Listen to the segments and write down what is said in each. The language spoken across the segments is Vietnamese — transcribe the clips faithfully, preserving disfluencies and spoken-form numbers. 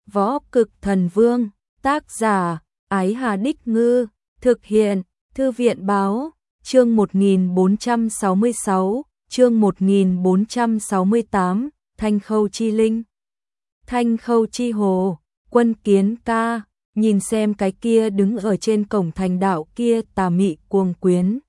Võ Cực Thần Vương, tác giả, Ái Hà Đích Ngư, thực hiện, Thư viện Báo, chương một nghìn bốn trăm sáu mươi sáu, chương một nghìn bốn trăm sáu mươi tám, Thanh Khâu Chi Linh. Thanh Khâu Chi Hồ, Quân Kiến Ca, nhìn xem cái kia đứng ở trên cổng thành đạo kia tà mị cuồng quyến.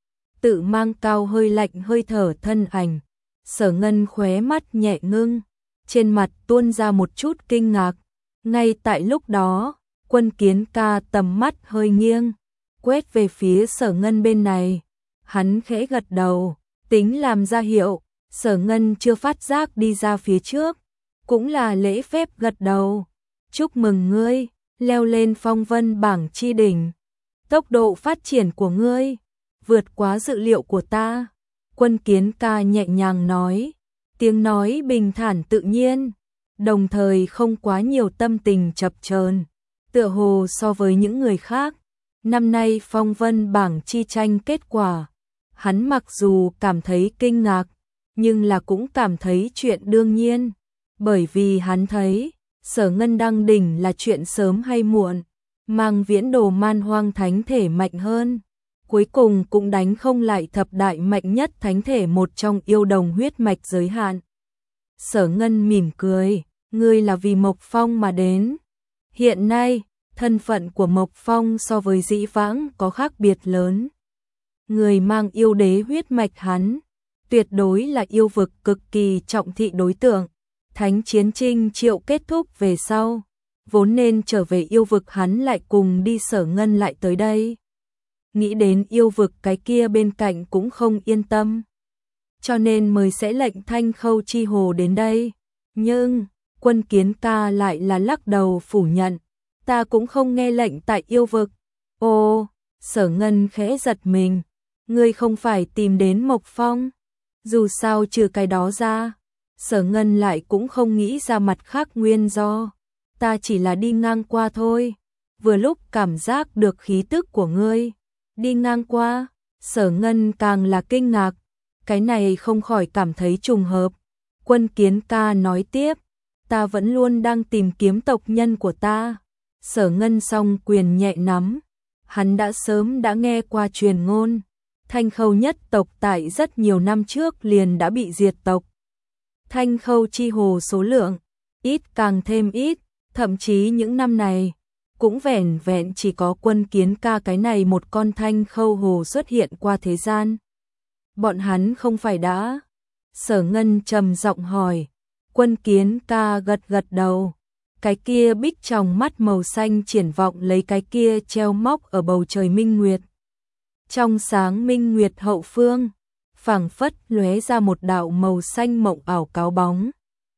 Tự mang cao hơi lạnh hơi thở thân ảnh, Sở Ngân khóe mắt nhẹ ngưng, trên mặt tuôn ra một chút kinh ngạc. Ngay tại lúc đó, Quân Kiến Ca tầm mắt hơi nghiêng, quét về phía Sở Ngân bên này. Hắn khẽ gật đầu, tính làm ra hiệu, Sở Ngân chưa phát giác đi ra phía trước, cũng là lễ phép gật đầu. Chúc mừng ngươi, leo lên phong vân bảng chi đỉnh. Tốc độ phát triển của ngươi vượt quá dự liệu của ta. Quân Kiến Ca nhẹ nhàng nói, tiếng nói bình thản tự nhiên, đồng thời không quá nhiều tâm tình chập chờn. Tựa hồ so với những người khác, năm nay phong vân bảng chi tranh kết quả, hắn mặc dù cảm thấy kinh ngạc, nhưng là cũng cảm thấy chuyện đương nhiên, bởi vì hắn thấy Sở Ngân đăng đỉnh là chuyện sớm hay muộn, mang viễn đồ man hoang thánh thể mạnh hơn, cuối cùng cũng đánh không lại thập đại mạnh nhất thánh thể một trong yêu đồng huyết mạch giới hạn. Sở Ngân mỉm cười, ngươi là vì Mộc Phong mà đến. Hiện nay, thân phận của Mộc Phong so với dĩ vãng có khác biệt lớn. Người mang yêu đế huyết mạch hắn, tuyệt đối là yêu vực cực kỳ trọng thị đối tượng. Thánh chiến trinh triệu kết thúc về sau, vốn nên trở về yêu vực hắn lại cùng đi Sở Ngân lại tới đây. Nghĩ đến yêu vực cái kia bên cạnh cũng không yên tâm, cho nên mới sẽ lệnh Thanh Khâu Chi Hồ đến đây. Nhưng, Quân Kiến Ca lại là lắc đầu phủ nhận, ta cũng không nghe lệnh tại yêu vực. Ồ, Sở Ngân khẽ giật mình, ngươi không phải tìm đến Mộc Phong? Dù sao trừ cái đó ra, Sở Ngân lại cũng không nghĩ ra mặt khác nguyên do. Ta chỉ là đi ngang qua thôi, vừa lúc cảm giác được khí tức của ngươi. Đi ngang qua, Sở Ngân càng là kinh ngạc, cái này không khỏi cảm thấy trùng hợp. Quân Kiến Ca nói tiếp, ta vẫn luôn đang tìm kiếm tộc nhân của ta. Sở Ngân song quyền nhẹ nắm, hắn đã sớm đã nghe qua truyền ngôn, Thanh Khâu nhất tộc tại rất nhiều năm trước liền đã bị diệt tộc. Thanh Khâu Chi Hồ số lượng ít càng thêm ít, thậm chí những năm này cũng vẻn vẹn chỉ có Quân Kiến Ca cái này một con Thanh Khâu Hồ xuất hiện qua thế gian. Bọn hắn không phải đã? Sở Ngân trầm giọng hỏi. Quân Kiến Ca gật gật đầu. Cái kia bích tròng mắt màu xanh triển vọng lấy cái kia treo móc ở bầu trời minh nguyệt. Trong sáng minh nguyệt hậu phương, phảng phất lóe ra một đạo màu xanh mộng ảo cáo bóng.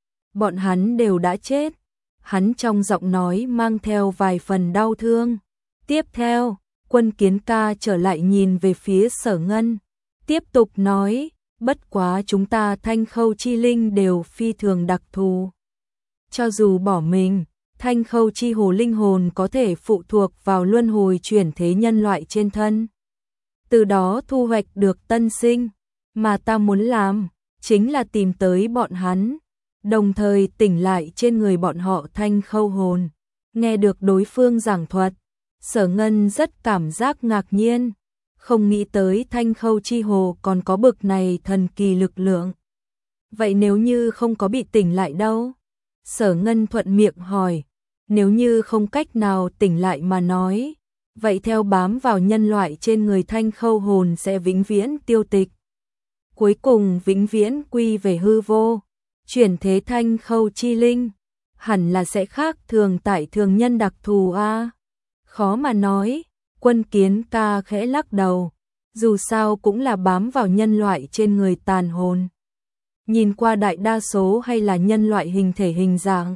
Bọn hắn đều đã chết. Hắn trong giọng nói mang theo vài phần đau thương. Tiếp theo, Quân Kiến Ca trở lại nhìn về phía Sở Ngân, tiếp tục nói, bất quá chúng ta Thanh Khâu Chi Linh đều phi thường đặc thù. Cho dù bỏ mình, Thanh Khâu Chi Hồ linh hồn có thể phụ thuộc vào luân hồi chuyển thế nhân loại trên thân, từ đó thu hoạch được tân sinh. Mà ta muốn làm, chính là tìm tới bọn hắn, đồng thời tỉnh lại trên người bọn họ Thanh Khâu hồn. Nghe được đối phương giảng thuật, Sở Ngân rất cảm giác ngạc nhiên, không nghĩ tới Thanh Khâu Chi Hồ còn có bực này thần kỳ lực lượng. Vậy nếu như không có bị tỉnh lại đâu? Sở Ngân thuận miệng hỏi. Nếu như không cách nào tỉnh lại mà nói, vậy theo bám vào nhân loại trên người Thanh Khâu hồn sẽ vĩnh viễn tiêu tịch, cuối cùng vĩnh viễn quy về hư vô. Chuyển thế Thanh Khâu Chi Linh hẳn là sẽ khác thường tại thường nhân đặc thù a. À? Khó mà nói. Quân Kiến Ca khẽ lắc đầu, dù sao cũng là bám vào nhân loại trên người tàn hồn, nhìn qua đại đa số hay là nhân loại hình thể hình dạng.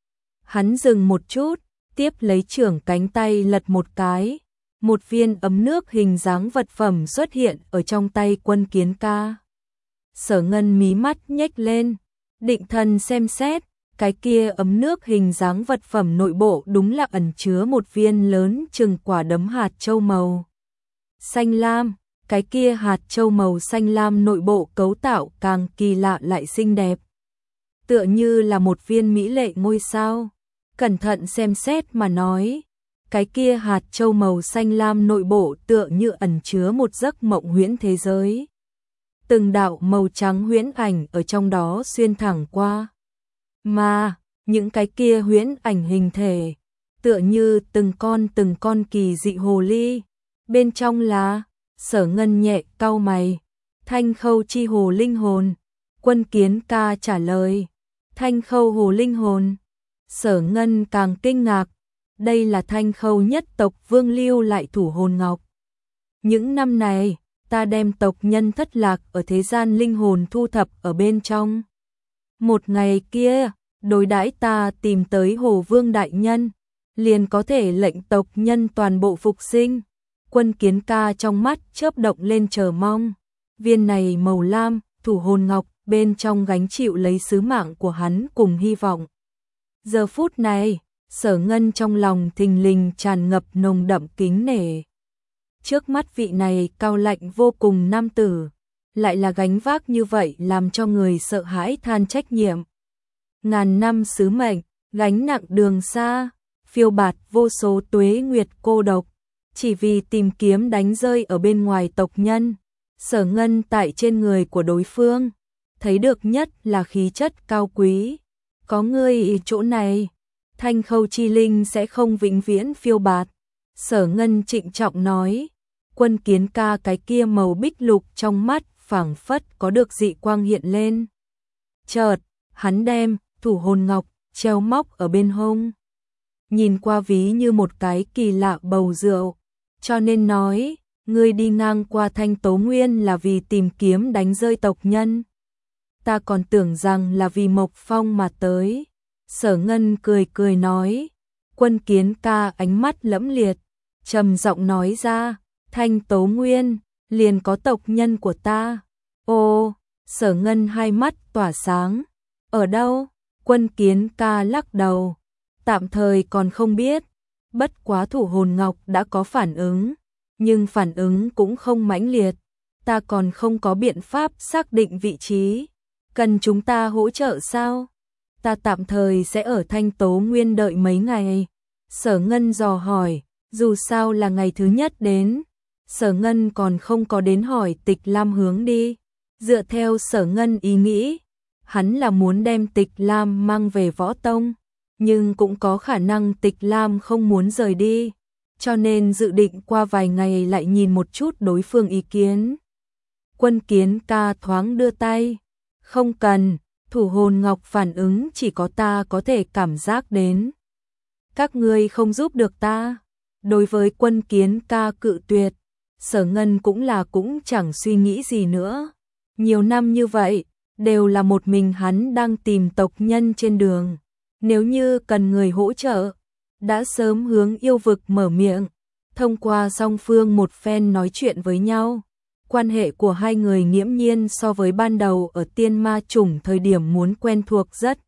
Hắn dừng một chút, tiếp lấy trưởng cánh tay lật một cái, một viên ấm nước hình dáng vật phẩm xuất hiện ở trong tay Quân Kiến Ca. Sở Ngân mí mắt nhếch lên, định thần xem xét, cái kia ấm nước hình dáng vật phẩm nội bộ đúng là ẩn chứa một viên lớn chừng quả đấm hạt châu màu xanh lam. Cái kia hạt châu màu xanh lam nội bộ cấu tạo càng kỳ lạ lại xinh đẹp, tựa như là một viên mỹ lệ ngôi sao. cẩn thận xem xét mà nói, cái kia hạt châu màu xanh lam nội bộ tựa như ẩn chứa một giấc mộng huyễn thế giới. Từng đạo màu trắng huyễn ảnh ở trong đó xuyên thẳng qua. Mà, những cái kia huyễn ảnh hình thể, tựa như từng con từng con kỳ dị hồ ly. Bên trong là, Sở Ngân nhẹ cau mày, Thanh Khâu chi hồ linh hồn. Quân Kiến Ca trả lời, Thanh Khâu hồ linh hồn. Sở Ngân càng kinh ngạc, đây là Thanh Khâu nhất tộc vương lưu lại thủ hồn ngọc. Những năm này, ta đem tộc nhân thất lạc ở thế gian linh hồn thu thập ở bên trong. Một ngày kia, đối đãi ta tìm tới Hồ Vương đại nhân, liền có thể lệnh tộc nhân toàn bộ phục sinh. Quân Kiến Ca trong mắt chớp động lên chờ mong. Viên này màu lam, thủ hồn ngọc, bên trong gánh chịu lấy sứ mạng của hắn cùng hy vọng. Giờ phút này, Sở Ngân trong lòng thình lình tràn ngập nồng đậm kính nể. Trước mắt vị này cao lạnh vô cùng nam tử, lại là gánh vác như vậy làm cho người sợ hãi than trách nhiệm. Ngàn năm sứ mệnh, gánh nặng đường xa, phiêu bạt vô số tuế nguyệt cô độc, chỉ vì tìm kiếm đánh rơi ở bên ngoài tộc nhân. Sở Ngân tại trên người của đối phương, thấy được nhất là khí chất cao quý. Có ngươi chỗ này, Thanh Khâu chi linh sẽ không vĩnh viễn phiêu bạt. Sở Ngân trịnh trọng nói. Quân Kiến Ca cái kia màu bích lục trong mắt phảng phất có được dị quang hiện lên. Chợt, hắn đem thủ hồn ngọc treo móc ở bên hông. Nhìn qua ví như một cái kỳ lạ bầu rượu, cho nên nói, ngươi đi ngang qua Thanh Tố Nguyên là vì tìm kiếm đánh rơi tộc nhân. Ta còn tưởng rằng là vì Mộc Phong mà tới. Sở Ngân cười cười nói. Quân Kiến Ca ánh mắt lẫm liệt, trầm giọng nói ra, Thanh Tố Nguyên, liền có tộc nhân của ta. Ô, Sở Ngân hai mắt tỏa sáng. Ở đâu? Quân Kiến Ca lắc đầu. Tạm thời còn không biết. Bất quá thủ hồn ngọc đã có phản ứng, nhưng phản ứng cũng không mãnh liệt. Ta còn không có biện pháp xác định vị trí. Cần chúng ta hỗ trợ sao? Ta tạm thời sẽ ở Thanh Tố Nguyên đợi mấy ngày. Sở Ngân dò hỏi, dù sao là ngày thứ nhất đến. Sở Ngân còn không có đến hỏi Tịch Lam hướng đi. Dựa theo Sở Ngân ý nghĩ, hắn là muốn đem Tịch Lam mang về Võ Tông, nhưng cũng có khả năng Tịch Lam không muốn rời đi, cho nên dự định qua vài ngày lại nhìn một chút đối phương ý kiến. Quân Kiến Ca thoáng đưa tay, không cần, thủ hồn ngọc phản ứng chỉ có ta có thể cảm giác đến. Các ngươi không giúp được ta. Đối với Quân Kiến Ca cự tuyệt, Sở Ngân cũng là cũng chẳng suy nghĩ gì nữa. Nhiều năm như vậy, đều là một mình hắn đang tìm tộc nhân trên đường. Nếu như cần người hỗ trợ, đã sớm hướng yêu vực mở miệng. Thông qua song phương một phen nói chuyện với nhau, quan hệ của hai người nghiễm nhiên so với ban đầu ở Tiên Ma Chủng thời điểm muốn quen thuộc rất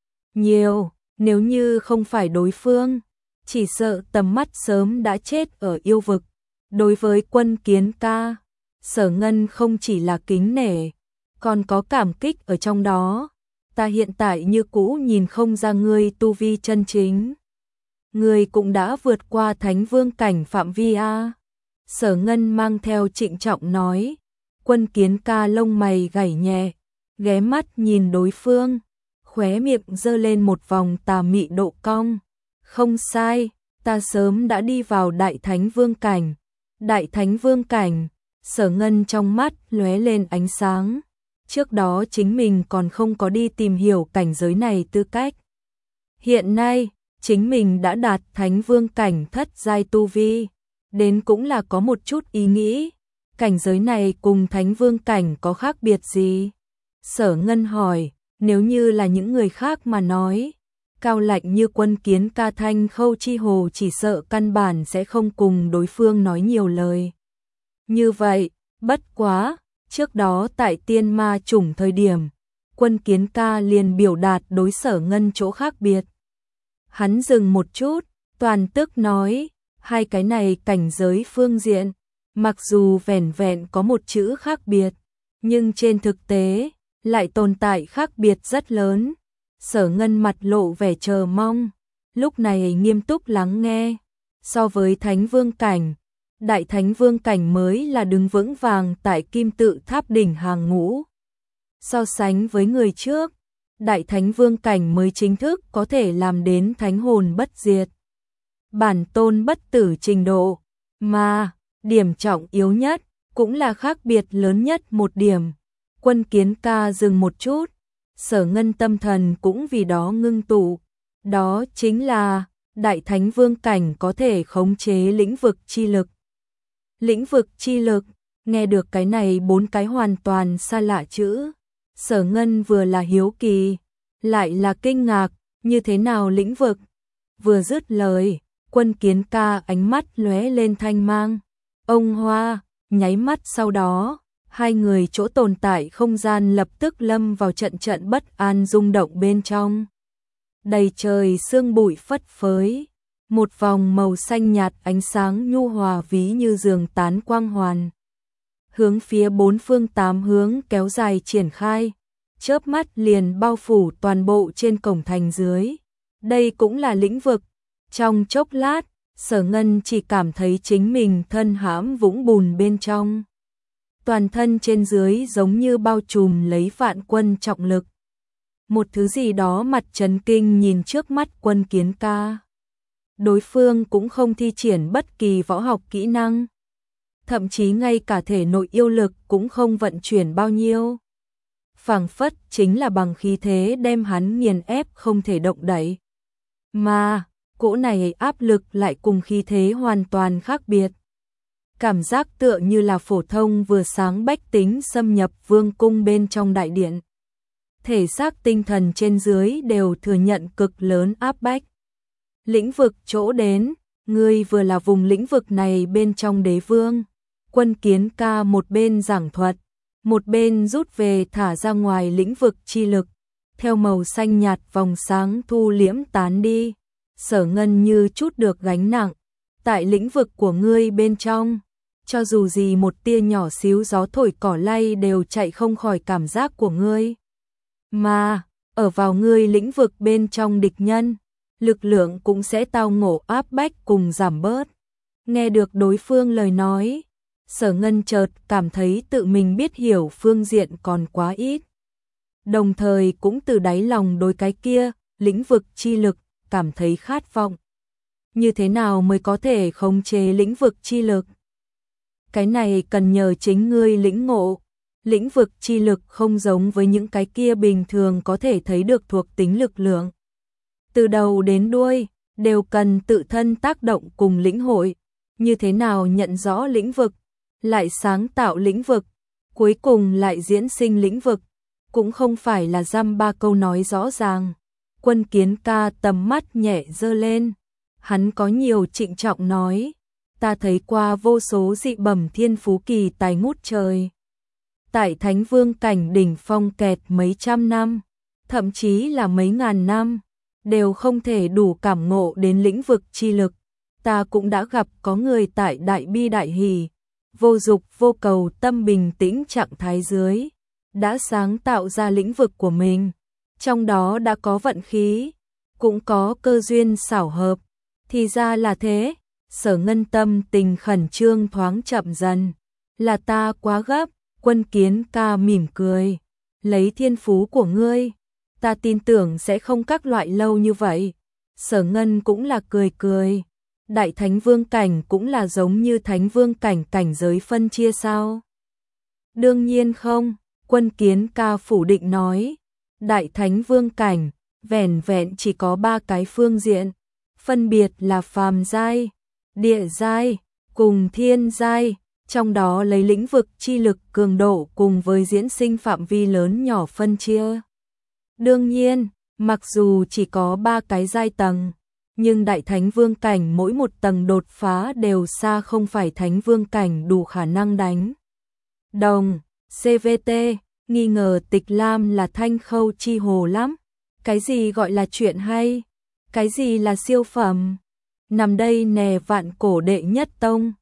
nhiều. Nếu như không phải đối phương, chỉ sợ tầm mắt sớm đã chết ở yêu vực. Đối với Quân Kiến Ca, Sở Ngân không chỉ là kính nể, còn có cảm kích ở trong đó. Ta hiện tại như cũ nhìn không ra ngươi tu vi chân chính. Ngươi cũng đã vượt qua Thánh Vương cảnh phạm vi a. Sở Ngân mang theo trịnh trọng nói. Quân Kiến Ca lông mày gảy nhẹ, ghé mắt nhìn đối phương, khóe miệng giơ lên một vòng tà mị độ cong. Không sai, ta sớm đã đi vào Đại Thánh Vương cảnh. Đại Thánh Vương cảnh, Sở Ngân trong mắt lóe lên ánh sáng. Trước đó chính mình còn không có đi tìm hiểu cảnh giới này tư cách. Hiện nay, chính mình đã đạt Thánh Vương cảnh thất giai tu vi, đến cũng là có một chút ý nghĩ. Cảnh giới này cùng Thánh Vương cảnh có khác biệt gì? Sở Ngân hỏi, nếu như là những người khác mà nói, cao lạnh như Quân Kiến Ca Thanh Khâu chi hồ chỉ sợ căn bản sẽ không cùng đối phương nói nhiều lời. Như vậy, bất quá, trước đó tại Tiên Ma Chủng thời điểm, Quân Kiến Ca liền biểu đạt đối Sở Ngân chỗ khác biệt. Hắn dừng một chút, toàn tức nói, hai cái này cảnh giới phương diện, mặc dù vẻn vẹn có một chữ khác biệt, nhưng trên thực tế, lại tồn tại khác biệt rất lớn. Sở Ngân mặt lộ vẻ chờ mong. lúc này nghiêm túc lắng nghe. So với Thánh Vương cảnh, Đại Thánh Vương cảnh mới là đứng vững vàng tại kim tự tháp đỉnh hàng ngũ. So sánh với người trước, Đại Thánh Vương cảnh mới chính thức có thể làm đến thánh hồn bất diệt, bản tôn bất tử trình độ, mà điểm trọng yếu nhất, cũng là khác biệt lớn nhất một điểm. Quân Kiến Ca dừng một chút, Sở Ngân tâm thần cũng vì đó ngưng tụ, đó chính là Đại Thánh Vương cảnh có thể khống chế lĩnh vực chi lực. Lĩnh vực chi lực, nghe được cái này bốn cái hoàn toàn xa lạ chữ, Sở Ngân vừa là hiếu kỳ, lại là kinh ngạc, như thế nào lĩnh vực? Vừa dứt lời, Quân Kiến Ca ánh mắt lóe lên thanh mang. Ông Hoa, nháy mắt sau đó, hai người chỗ tồn tại không gian lập tức lâm vào trận trận bất an rung động bên trong. Đầy trời sương bụi phất phới, một vòng màu xanh nhạt ánh sáng nhu hòa ví như giường tán quang hoàn. Hướng phía bốn phương tám hướng kéo dài triển khai, chớp mắt liền bao phủ toàn bộ trên cổng thành dưới. Đây cũng là lĩnh vực. Trong chốc lát, Sở Ngân chỉ cảm thấy chính mình thân hãm vũng bùn bên trong. Toàn thân trên dưới giống như bao trùm lấy vạn quân trọng lực. Một thứ gì đó mặt chấn kinh nhìn trước mắt Quân Kiến Ca. Đối phương cũng không thi triển bất kỳ võ học kỹ năng. Thậm chí ngay cả thể nội yêu lực cũng không vận chuyển bao nhiêu. Phảng phất chính là bằng khí thế đem hắn nghiền ép không thể động đậy. Mà cỗ này áp lực lại cùng khí thế hoàn toàn khác biệt. Cảm giác tựa như là phổ thông vừa sáng bách tính xâm nhập vương cung bên trong đại điện. Thể xác tinh thần trên dưới đều thừa nhận cực lớn áp bách. Lĩnh vực chỗ đến, ngươi vừa là vùng lĩnh vực này bên trong đế vương. Quân Kiến Ca một bên giảng thuật, một bên rút về thả ra ngoài lĩnh vực chi lực. Theo màu xanh nhạt vòng sáng thu liễm tán đi. Sở Ngân như chút được gánh nặng, tại lĩnh vực của ngươi bên trong, cho dù gì một tia nhỏ xíu gió thổi cỏ lay đều chạy không khỏi cảm giác của ngươi. Mà, ở vào ngươi lĩnh vực bên trong địch nhân, lực lượng cũng sẽ tao ngộ áp bách cùng giảm bớt. Nghe được đối phương lời nói, Sở Ngân chợt cảm thấy tự mình biết hiểu phương diện còn quá ít. Đồng thời cũng từ đáy lòng đối cái kia, lĩnh vực chi lực, cảm thấy khát vọng. Như thế nào mới có thể khống chế lĩnh vực chi lực? Cái này cần nhờ chính ngươi lĩnh ngộ. Lĩnh vực chi lực không giống với những cái kia bình thường có thể thấy được thuộc tính lực lượng. Từ đầu đến đuôi, đều cần tự thân tác động cùng lĩnh hội. Như thế nào nhận rõ lĩnh vực, lại sáng tạo lĩnh vực, cuối cùng lại diễn sinh lĩnh vực, cũng không phải là dăm ba câu nói rõ ràng. Quân Kiến Ca tầm mắt nhẹ dơ lên, hắn có nhiều trịnh trọng nói, ta thấy qua vô số dị bẩm thiên phú kỳ tài ngút trời. Tại Thánh Vương cảnh đỉnh phong kẹt mấy trăm năm, thậm chí là mấy ngàn năm, đều không thể đủ cảm ngộ đến lĩnh vực chi lực. Ta cũng đã gặp có người tại đại bi đại hỷ, vô dục vô cầu tâm bình tĩnh trạng thái dưới, đã sáng tạo ra lĩnh vực của mình. Trong đó đã có vận khí, cũng có cơ duyên xảo hợp. Thì ra là thế, Sở Ngân tâm tình khẩn trương thoáng chậm dần. Là ta quá gấp, Quân Kiến Ca mỉm cười. Lấy thiên phú của ngươi, ta tin tưởng sẽ không các loại lâu như vậy. Sở Ngân cũng là cười cười. Đại Thánh Vương cảnh cũng là giống như Thánh Vương cảnh cảnh giới phân chia sao? Đương nhiên không, Quân Kiến Ca phủ định nói. Đại Thánh Vương cảnh, vẻn vẹn chỉ có ba cái phương diện, phân biệt là phàm giai, địa giai, cùng thiên giai, trong đó lấy lĩnh vực chi lực cường độ cùng với diễn sinh phạm vi lớn nhỏ phân chia. Đương nhiên, mặc dù chỉ có ba cái giai tầng, nhưng Đại Thánh Vương cảnh mỗi một tầng đột phá đều xa không phải Thánh Vương cảnh đủ khả năng đánh đồng. xê vê tê nghi ngờ Tịch Lam là thanh khâu chi hồ lắm. Cái gì gọi là chuyện hay? Cái gì là siêu phẩm? Nằm đây nè vạn cổ đệ nhất tông.